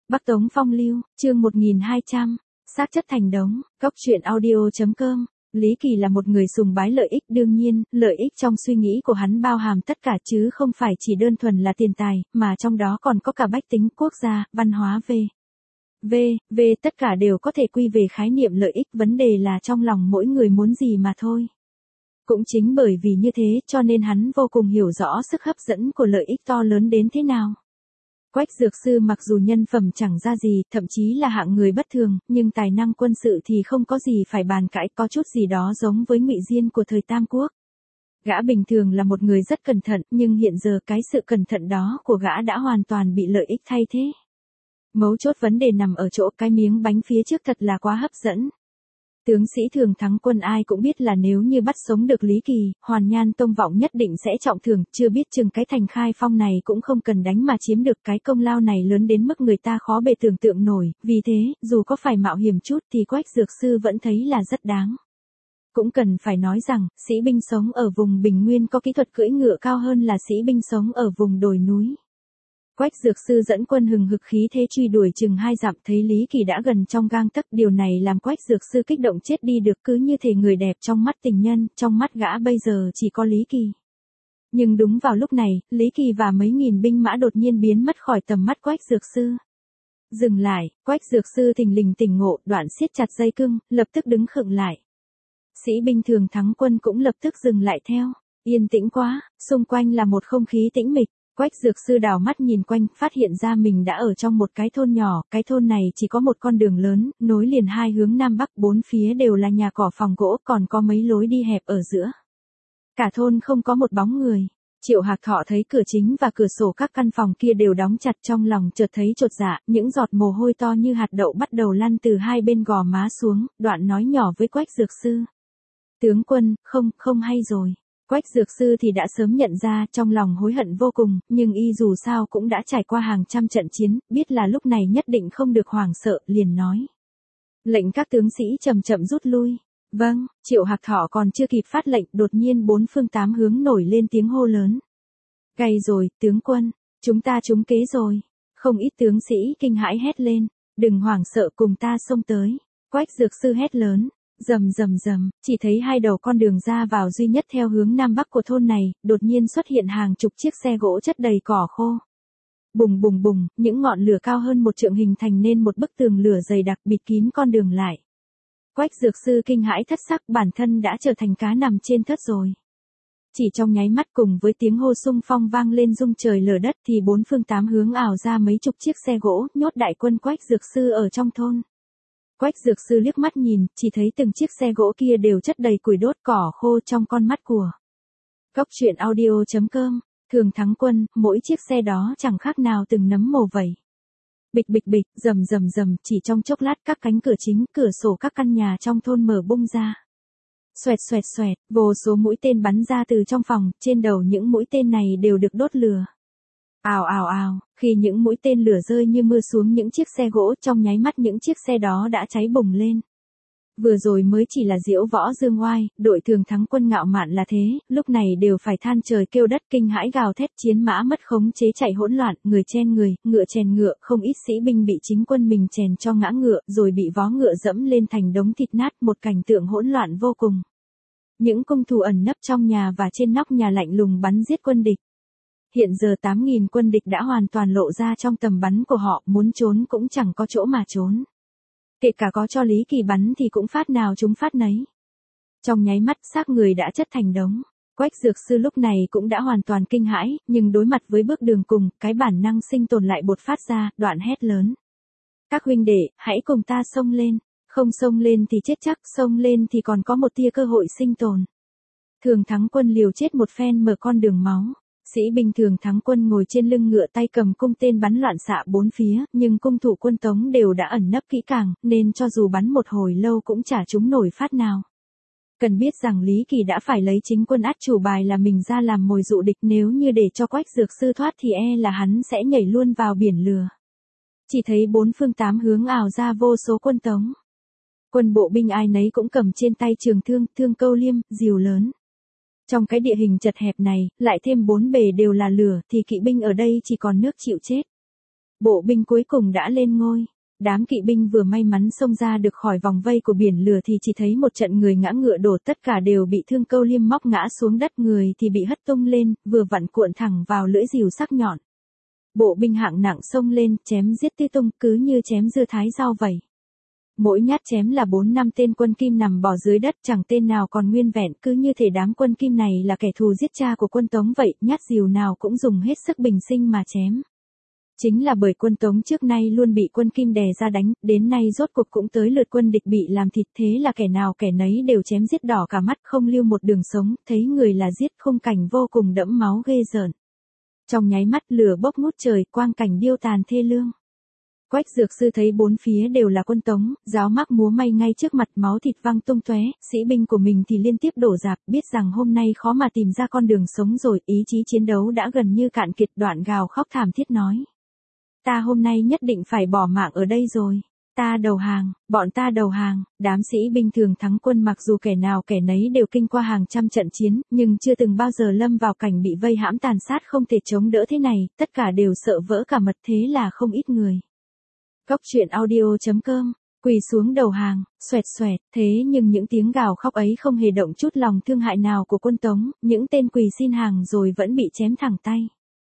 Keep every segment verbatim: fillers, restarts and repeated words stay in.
Bắc Tống Phong Lưu, chương một nghìn hai trăm, xác chất thành đống, góc truyện audio.com. Lý Kỳ là một người sùng bái lợi ích, đương nhiên, lợi ích trong suy nghĩ của hắn bao hàm tất cả chứ không phải chỉ đơn thuần là tiền tài, mà trong đó còn có cả bách tính, quốc gia, văn hóa v. V, V tất cả đều có thể quy về khái niệm lợi ích, vấn đề là trong lòng mỗi người muốn gì mà thôi. Cũng chính bởi vì như thế cho nên hắn vô cùng hiểu rõ sức hấp dẫn của lợi ích to lớn đến thế nào. Quách Dược Sư mặc dù nhân phẩm chẳng ra gì, thậm chí là hạng người bất thường, nhưng tài năng quân sự thì không có gì phải bàn cãi, có chút gì đó giống với Ngụy Diên của thời Tam Quốc. Gã bình thường là một người rất cẩn thận, nhưng hiện giờ cái sự cẩn thận đó của gã đã hoàn toàn bị lợi ích thay thế. Mấu chốt vấn đề nằm ở chỗ cái miếng bánh phía trước thật là quá hấp dẫn. Tướng sĩ Thường Thắng Quân ai cũng biết là nếu như bắt sống được Lý Kỳ, Hoàn Nhan Tông Vọng nhất định sẽ trọng thưởng, chưa biết chừng cái thành Khai Phong này cũng không cần đánh mà chiếm được, cái công lao này lớn đến mức người ta khó bề tưởng tượng nổi, vì thế, dù có phải mạo hiểm chút thì Quách Dược Sư vẫn thấy là rất đáng. Cũng cần phải nói rằng, sĩ binh sống ở vùng Bình Nguyên có kỹ thuật cưỡi ngựa cao hơn là sĩ binh sống ở vùng đồi núi. Quách Dược Sư dẫn quân hừng hực khí thế truy đuổi chừng hai dặm, thấy Lý Kỳ đã gần trong gang tấc, điều này làm Quách Dược Sư kích động chết đi được, cứ như thể người đẹp trong mắt tình nhân, trong mắt gã bây giờ chỉ có Lý Kỳ. Nhưng đúng vào lúc này, Lý Kỳ và mấy nghìn binh mã đột nhiên biến mất khỏi tầm mắt Quách Dược Sư. Dừng lại, Quách Dược Sư thình lình tỉnh ngộ, đoạn siết chặt dây cương, lập tức đứng khựng lại. Sĩ binh Thường Thắng Quân cũng lập tức dừng lại theo. Yên tĩnh quá, xung quanh là một không khí tĩnh mịch. Quách Dược Sư đảo mắt nhìn quanh, phát hiện ra mình đã ở trong một cái thôn nhỏ, cái thôn này chỉ có một con đường lớn, nối liền hai hướng Nam Bắc, bốn phía đều là nhà cỏ phòng gỗ, còn có mấy lối đi hẹp ở giữa. Cả thôn không có một bóng người. Triệu Hạc Thọ thấy cửa chính và cửa sổ các căn phòng kia đều đóng chặt, trong lòng chợt thấy chột dạ, những giọt mồ hôi to như hạt đậu bắt đầu lăn từ hai bên gò má xuống, đoạn nói nhỏ với Quách Dược Sư. Tướng quân, không, không hay rồi. Quách Dược Sư thì đã sớm nhận ra, trong lòng hối hận vô cùng, nhưng y dù sao cũng đã trải qua hàng trăm trận chiến, biết là lúc này nhất định không được hoảng sợ, liền nói. Lệnh các tướng sĩ chậm chậm rút lui. Vâng, Triệu Hạc Thọ còn chưa kịp phát lệnh, đột nhiên bốn phương tám hướng nổi lên tiếng hô lớn. Gay rồi, tướng quân, chúng ta trúng kế rồi. Không ít tướng sĩ kinh hãi hét lên, đừng hoảng sợ, cùng ta xông tới. Quách Dược Sư hét lớn. Rầm rầm rầm, chỉ thấy hai đầu con đường ra vào duy nhất theo hướng Nam Bắc của thôn này, đột nhiên xuất hiện hàng chục chiếc xe gỗ chất đầy cỏ khô. Bùng bùng bùng, những ngọn lửa cao hơn một trượng hình thành nên một bức tường lửa dày đặc bịt kín con đường lại. Quách Dược Sư kinh hãi thất sắc, bản thân đã trở thành cá nằm trên thớt rồi. Chỉ trong nháy mắt cùng với tiếng hô xung phong vang lên rung trời lở đất thì bốn phương tám hướng ảo ra mấy chục chiếc xe gỗ, nhốt đại quân Quách Dược Sư ở trong thôn. Quách Dược Sư liếc mắt nhìn, chỉ thấy từng chiếc xe gỗ kia đều chất đầy củi đốt cỏ khô trong con mắt của. Góc truyện audio.com, Thường Thắng Quân, mỗi chiếc xe đó chẳng khác nào từng nấm mồ vậy. Bịch bịch bịch, rầm rầm rầm, chỉ trong chốc lát các cánh cửa chính, cửa sổ các căn nhà trong thôn mở bung ra. Xoẹt xoẹt xoẹt, vô số mũi tên bắn ra từ trong phòng, trên đầu những mũi tên này đều được đốt lửa. Ào ào ào, khi những mũi tên lửa rơi như mưa xuống những chiếc xe gỗ, trong nháy mắt những chiếc xe đó đã cháy bùng lên. Vừa rồi mới chỉ là diễu võ dương oai, đội Thường Thắng Quân ngạo mạn là thế, lúc này đều phải than trời kêu đất, kinh hãi gào thét, chiến mã mất khống chế chạy hỗn loạn, người chen người, ngựa chèn ngựa, không ít sĩ binh bị chính quân mình chèn cho ngã ngựa, rồi bị vó ngựa dẫm lên thành đống thịt nát, một cảnh tượng hỗn loạn vô cùng. Những cung thủ ẩn nấp trong nhà và trên nóc nhà lạnh lùng bắn giết quân địch. Hiện giờ tám nghìn quân địch đã hoàn toàn lộ ra trong tầm bắn của họ, muốn trốn cũng chẳng có chỗ mà trốn. Kể cả có cho Lý Kỳ bắn thì cũng phát nào chúng phát nấy. Trong nháy mắt xác người đã chất thành đống. Quách Dược Sư lúc này cũng đã hoàn toàn kinh hãi, nhưng đối mặt với bước đường cùng, cái bản năng sinh tồn lại bột phát ra, đoạn hét lớn. Các huynh đệ, hãy cùng ta xông lên. Không xông lên thì chết chắc, xông lên thì còn có một tia cơ hội sinh tồn. Thường Thắng Quân liều chết một phen mở con đường máu. Sĩ binh Thường Thắng Quân ngồi trên lưng ngựa tay cầm cung tên bắn loạn xạ bốn phía, nhưng cung thủ quân Tống đều đã ẩn nấp kỹ càng, nên cho dù bắn một hồi lâu cũng chả trúng nổi phát nào. Cần biết rằng Lý Kỳ đã phải lấy chính quân át chủ bài là mình ra làm mồi dụ địch, nếu như để cho Quách Dược Sư thoát thì e là hắn sẽ nhảy luôn vào biển lửa. Chỉ thấy bốn phương tám hướng ảo ra vô số quân Tống. Quân bộ binh ai nấy cũng cầm trên tay trường thương, thương câu liêm, rìu lớn. Trong cái địa hình chật hẹp này, lại thêm bốn bề đều là lửa, thì kỵ binh ở đây chỉ còn nước chịu chết. Bộ binh cuối cùng đã lên ngôi. Đám kỵ binh vừa may mắn xông ra được khỏi vòng vây của biển lửa thì chỉ thấy một trận người ngã ngựa đổ, tất cả đều bị thương câu liêm móc ngã xuống đất, người thì bị hất tung lên, vừa vặn cuộn thẳng vào lưỡi rìu sắc nhọn. Bộ binh hạng nặng xông lên, chém giết tít tung, cứ như chém dưa thái rau vậy. Mỗi nhát chém là bốn năm tên quân Kim nằm bò dưới đất, chẳng tên nào còn nguyên vẹn, cứ như thể đám quân Kim này là kẻ thù giết cha của quân Tống vậy, nhát rìu nào cũng dùng hết sức bình sinh mà chém. Chính là bởi quân Tống trước nay luôn bị quân Kim đè ra đánh, đến nay rốt cuộc cũng tới lượt quân địch bị làm thịt, thế là kẻ nào kẻ nấy đều chém giết đỏ cả mắt, không lưu một đường sống, thấy người là giết, khung cảnh vô cùng đẫm máu ghê rợn. Trong nháy mắt lửa bốc ngút trời, quang cảnh điêu tàn thê lương. Quách Dược Sư thấy bốn phía đều là quân Tống, giáo mác múa may ngay trước mặt, máu thịt văng tung tóe, sĩ binh của mình thì liên tiếp đổ rạp, biết rằng hôm nay khó mà tìm ra con đường sống rồi, ý chí chiến đấu đã gần như cạn kiệt, đoạn gào khóc thảm thiết nói: ta hôm nay nhất định phải bỏ mạng ở đây rồi. Ta đầu hàng, bọn ta đầu hàng. Đám sĩ binh thường thắng quân mặc dù kẻ nào kẻ nấy đều kinh qua hàng trăm trận chiến, nhưng chưa từng bao giờ lâm vào cảnh bị vây hãm tàn sát không thể chống đỡ thế này, tất cả đều sợ vỡ cả mật, thế là không ít người. Cốc truyện audio chấm com, quỳ xuống đầu hàng, xoẹt xoẹt, thế nhưng những tiếng gào khóc ấy không hề động chút lòng thương hại nào của quân Tống, những tên quỳ xin hàng rồi vẫn bị chém thẳng tay.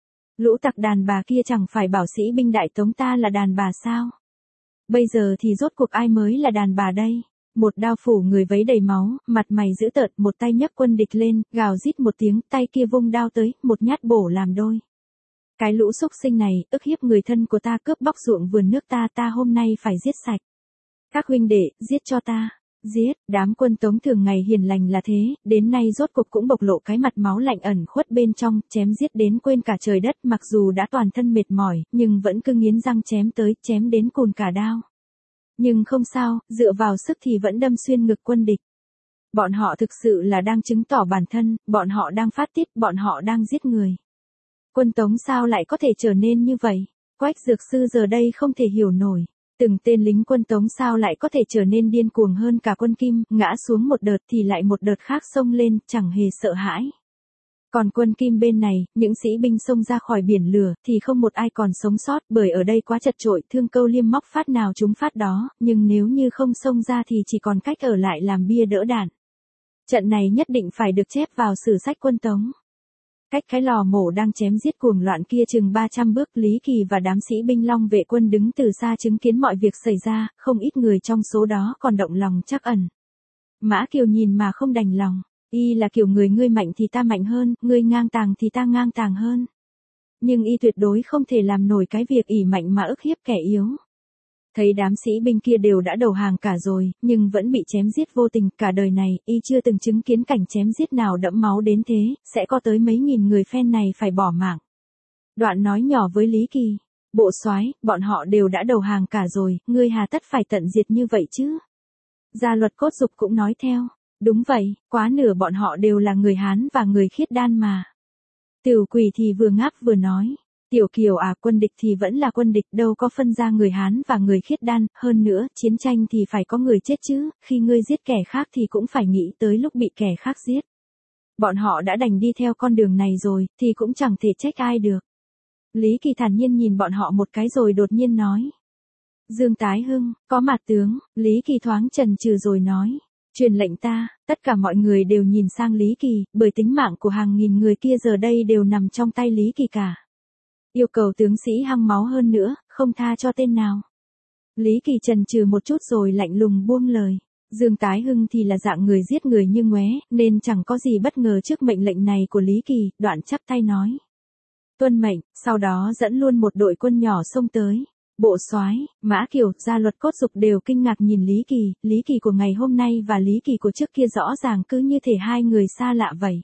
Lũ tặc đàn bà kia chẳng phải bảo sĩ binh đại Tống ta là đàn bà sao? Bây giờ thì rốt cuộc ai mới là đàn bà đây? Một đao phủ người vấy đầy máu, mặt mày dữ tợn, một tay nhấc quân địch lên, gào rít một tiếng, tay kia vung đao tới, một nhát bổ làm đôi. Cái lũ xúc sinh này, ức hiếp người thân của ta, cướp bóc ruộng vườn nước ta, ta hôm nay phải giết sạch. Các huynh đệ, giết cho ta. Giết, đám quân Tống thường ngày hiền lành là thế, đến nay rốt cuộc cũng bộc lộ cái mặt máu lạnh ẩn khuất bên trong, chém giết đến quên cả trời đất, mặc dù đã toàn thân mệt mỏi, nhưng vẫn cứ nghiến răng chém tới, chém đến cùn cả đao. Nhưng không sao, dựa vào sức thì vẫn đâm xuyên ngực quân địch. Bọn họ thực sự là đang chứng tỏ bản thân, bọn họ đang phát tiết, bọn họ đang giết người. Quân Tống sao lại có thể trở nên như vậy? Quách Dược Sư giờ đây không thể hiểu nổi. Từng tên lính quân Tống sao lại có thể trở nên điên cuồng hơn cả quân Kim, ngã xuống một đợt thì lại một đợt khác xông lên, chẳng hề sợ hãi. Còn quân Kim bên này, những sĩ binh xông ra khỏi biển lửa, thì không một ai còn sống sót, bởi ở đây quá chật chội, thương câu liêm móc phát nào chúng phát đó, nhưng nếu như không xông ra thì chỉ còn cách ở lại làm bia đỡ đạn. Trận này nhất định phải được chép vào sử sách quân Tống. Cách cái lò mổ đang chém giết cuồng loạn kia chừng ba trăm bước, Lý Kỳ và đám sĩ binh Long vệ quân đứng từ xa chứng kiến mọi việc xảy ra, không ít người trong số đó còn động lòng trắc ẩn. Mã Kiều nhìn mà không đành lòng, y là kiểu người ngươi mạnh thì ta mạnh hơn, ngươi ngang tàng thì ta ngang tàng hơn. Nhưng y tuyệt đối không thể làm nổi cái việc ỷ mạnh mà ức hiếp kẻ yếu. Thấy đám sĩ binh kia đều đã đầu hàng cả rồi, nhưng vẫn bị chém giết vô tình, cả đời này, y chưa từng chứng kiến cảnh chém giết nào đẫm máu đến thế, sẽ có tới mấy nghìn người phen này phải bỏ mạng. Đoạn nói nhỏ với Lý Kỳ: bộ soái, bọn họ đều đã đầu hàng cả rồi, ngươi hà tất phải tận diệt như vậy chứ? Gia Luật Cốt Dục cũng nói theo: đúng vậy, quá nửa bọn họ đều là người Hán và người khiết đan mà. Tiểu Quỳ thì vừa ngáp vừa nói: Tiểu Kiều à, quân địch thì vẫn là quân địch, đâu có phân ra người Hán và người khiết đan, hơn nữa, chiến tranh thì phải có người chết chứ, khi ngươi giết kẻ khác thì cũng phải nghĩ tới lúc bị kẻ khác giết. Bọn họ đã đành đi theo con đường này rồi, thì cũng chẳng thể trách ai được. Lý Kỳ thản nhiên nhìn bọn họ một cái rồi đột nhiên nói: Dương Tái Hưng, có mặt tướng. Lý Kỳ thoáng chần chừ rồi nói: truyền lệnh ta. Tất cả mọi người đều nhìn sang Lý Kỳ, bởi tính mạng của hàng nghìn người kia giờ đây đều nằm trong tay Lý Kỳ cả. Yêu cầu tướng sĩ hăng máu hơn nữa, không tha cho tên nào. Lý Kỳ chần chừ một chút rồi lạnh lùng buông lời. Dương Tái Hưng thì là dạng người giết người như ngoé, nên chẳng có gì bất ngờ trước mệnh lệnh này của Lý Kỳ, đoạn chắp tay nói: tuân mệnh, sau đó dẫn luôn một đội quân nhỏ xông tới. Bộ soái, Mã Kiều, Gia Luật Cốt Dục đều kinh ngạc nhìn Lý Kỳ, Lý Kỳ của ngày hôm nay và Lý Kỳ của trước kia rõ ràng cứ như thể hai người xa lạ vậy.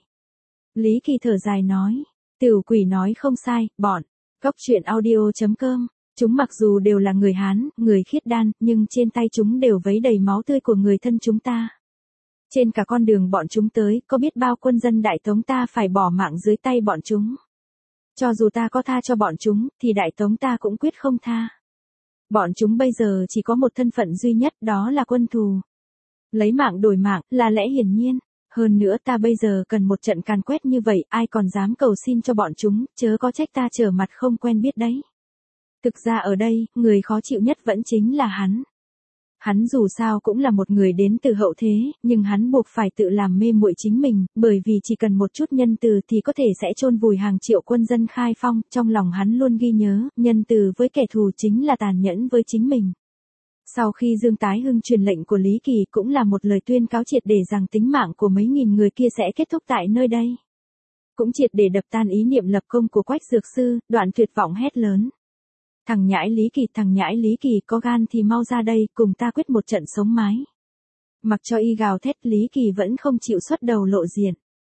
Lý Kỳ thở dài nói: Tiểu Quỷ nói không sai, bọn Cốc truyện audio chấm com, chúng mặc dù đều là người Hán, người khiết đan, nhưng trên tay chúng đều vấy đầy máu tươi của người thân chúng ta. Trên cả con đường bọn chúng tới, có biết bao quân dân Đại Tống ta phải bỏ mạng dưới tay bọn chúng. Cho dù ta có tha cho bọn chúng, thì Đại Tống ta cũng quyết không tha. Bọn chúng bây giờ chỉ có một thân phận duy nhất, đó là quân thù. Lấy mạng đổi mạng, là lẽ hiển nhiên. Hơn nữa ta bây giờ cần một trận càn quét như vậy, ai còn dám cầu xin cho bọn chúng, chớ có trách ta trở mặt không quen biết đấy. Thực ra ở đây, người khó chịu nhất vẫn chính là hắn. Hắn dù sao cũng là một người đến từ hậu thế, nhưng hắn buộc phải tự làm mê muội chính mình, bởi vì chỉ cần một chút nhân từ thì có thể sẽ chôn vùi hàng triệu quân dân khai phong, trong lòng hắn luôn ghi nhớ, nhân từ với kẻ thù chính là tàn nhẫn với chính mình. Sau khi Dương Tái Hưng truyền lệnh của Lý Kỳ cũng là một lời tuyên cáo triệt để rằng tính mạng của mấy nghìn người kia sẽ kết thúc tại nơi đây. Cũng triệt để đập tan ý niệm lập công của Quách Dược Sư, Đoạn tuyệt vọng hét lớn. Thằng nhãi Lý Kỳ, thằng nhãi Lý Kỳ có gan thì mau ra đây, cùng ta quyết một trận sống mái. Mặc cho y gào thét, Lý Kỳ vẫn không chịu xuất đầu lộ diện.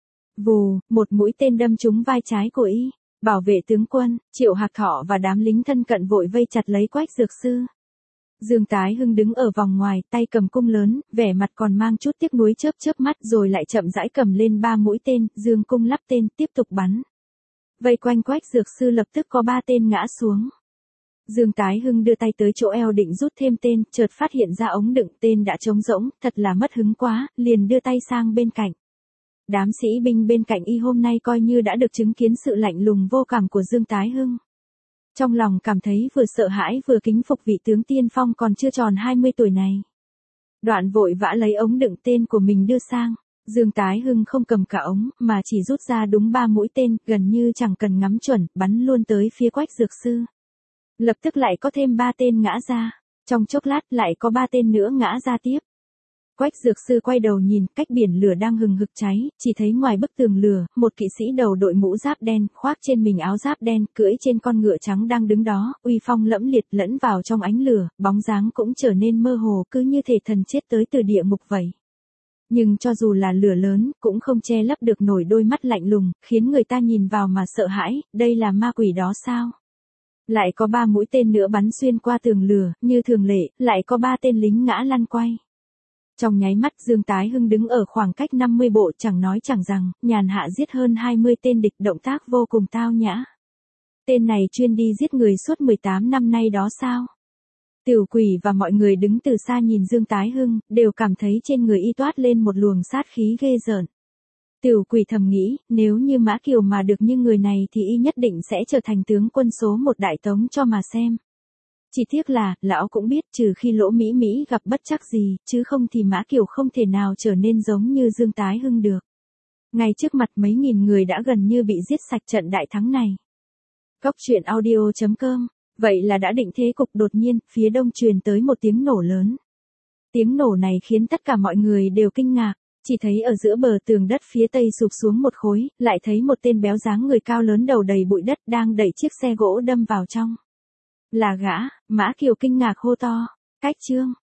Vù, một mũi tên đâm trúng vai trái của y. Bảo vệ tướng quân, Triệu Hạc Thọ và đám lính thân cận vội vây chặt lấy Quách Dược Sư. Dương Tái Hưng đứng ở vòng ngoài, tay cầm cung lớn, vẻ mặt còn mang chút tiếc nuối, chớp chớp mắt rồi lại chậm rãi cầm lên ba mũi tên, dương cung lắp tên, tiếp tục bắn. Vây quanh Quách Dược Sư lập tức có ba tên ngã xuống. Dương Tái Hưng đưa tay tới chỗ eo định rút thêm tên, chợt phát hiện ra ống đựng tên đã trống rỗng, thật là mất hứng quá, liền đưa tay sang bên cạnh. Đám sĩ binh bên cạnh y hôm nay coi như đã được chứng kiến sự lạnh lùng vô cảm của Dương Tái Hưng. Trong lòng cảm thấy vừa sợ hãi vừa kính phục vị tướng tiên phong còn chưa tròn hai mươi tuổi này. Đoạn vội vã lấy ống đựng tên của mình đưa sang. Dương Tái Hưng không cầm cả ống, mà chỉ rút ra đúng ba mũi tên, gần như chẳng cần ngắm chuẩn, bắn luôn tới phía Quách Dược Sư. Lập tức lại có thêm ba tên ngã ra. Trong chốc lát lại có ba tên nữa ngã ra tiếp. Quách Dược Sư quay đầu nhìn, cách biển lửa đang hừng hực cháy, chỉ thấy ngoài bức tường lửa, một kỵ sĩ đầu đội mũ giáp đen, khoác trên mình áo giáp đen, cưỡi trên con ngựa trắng đang đứng đó, uy phong lẫm liệt lẫn vào trong ánh lửa, bóng dáng cũng trở nên mơ hồ, cứ như thể thần chết tới từ địa ngục vậy. Nhưng cho dù là lửa lớn, cũng không che lấp được nổi đôi mắt lạnh lùng, khiến người ta nhìn vào mà sợ hãi, đây là ma quỷ đó sao? Lại có ba mũi tên nữa bắn xuyên qua tường lửa, như thường lệ, lại có ba tên lính ngã lăn quay. Trong nháy mắt Dương Tái Hưng đứng ở khoảng cách năm mươi bộ chẳng nói chẳng rằng, nhàn hạ giết hơn hai mươi tên địch, động tác vô cùng tao nhã. Tên này chuyên đi giết người suốt mười tám năm nay đó sao? Tiểu Quỷ và mọi người đứng từ xa nhìn Dương Tái Hưng, đều cảm thấy trên người y toát lên một luồng sát khí ghê rợn. Tiểu Quỷ thầm nghĩ, nếu như Mã Kiều mà được như người này thì y nhất định sẽ trở thành tướng quân số một Đại Tống cho mà xem. Chỉ tiếc là, lão cũng biết trừ khi Lỗ Mỹ Mỹ gặp bất trắc gì, chứ không thì Mã Kiều không thể nào trở nên giống như Dương Tái Hưng được. Ngay trước mặt mấy nghìn người đã gần như bị giết sạch trận đại thắng này. Góc truyện audio chấm com. Vậy là đã định thế cục, đột nhiên, phía đông truyền tới một tiếng nổ lớn. Tiếng nổ này khiến tất cả mọi người đều kinh ngạc. Chỉ thấy ở giữa bờ tường đất phía tây sụp xuống một khối, lại thấy một tên béo dáng người cao lớn đầu đầy bụi đất đang đẩy chiếc xe gỗ đâm vào trong. Là gã. Mã Kiều kinh ngạc hô to. Cách Trương.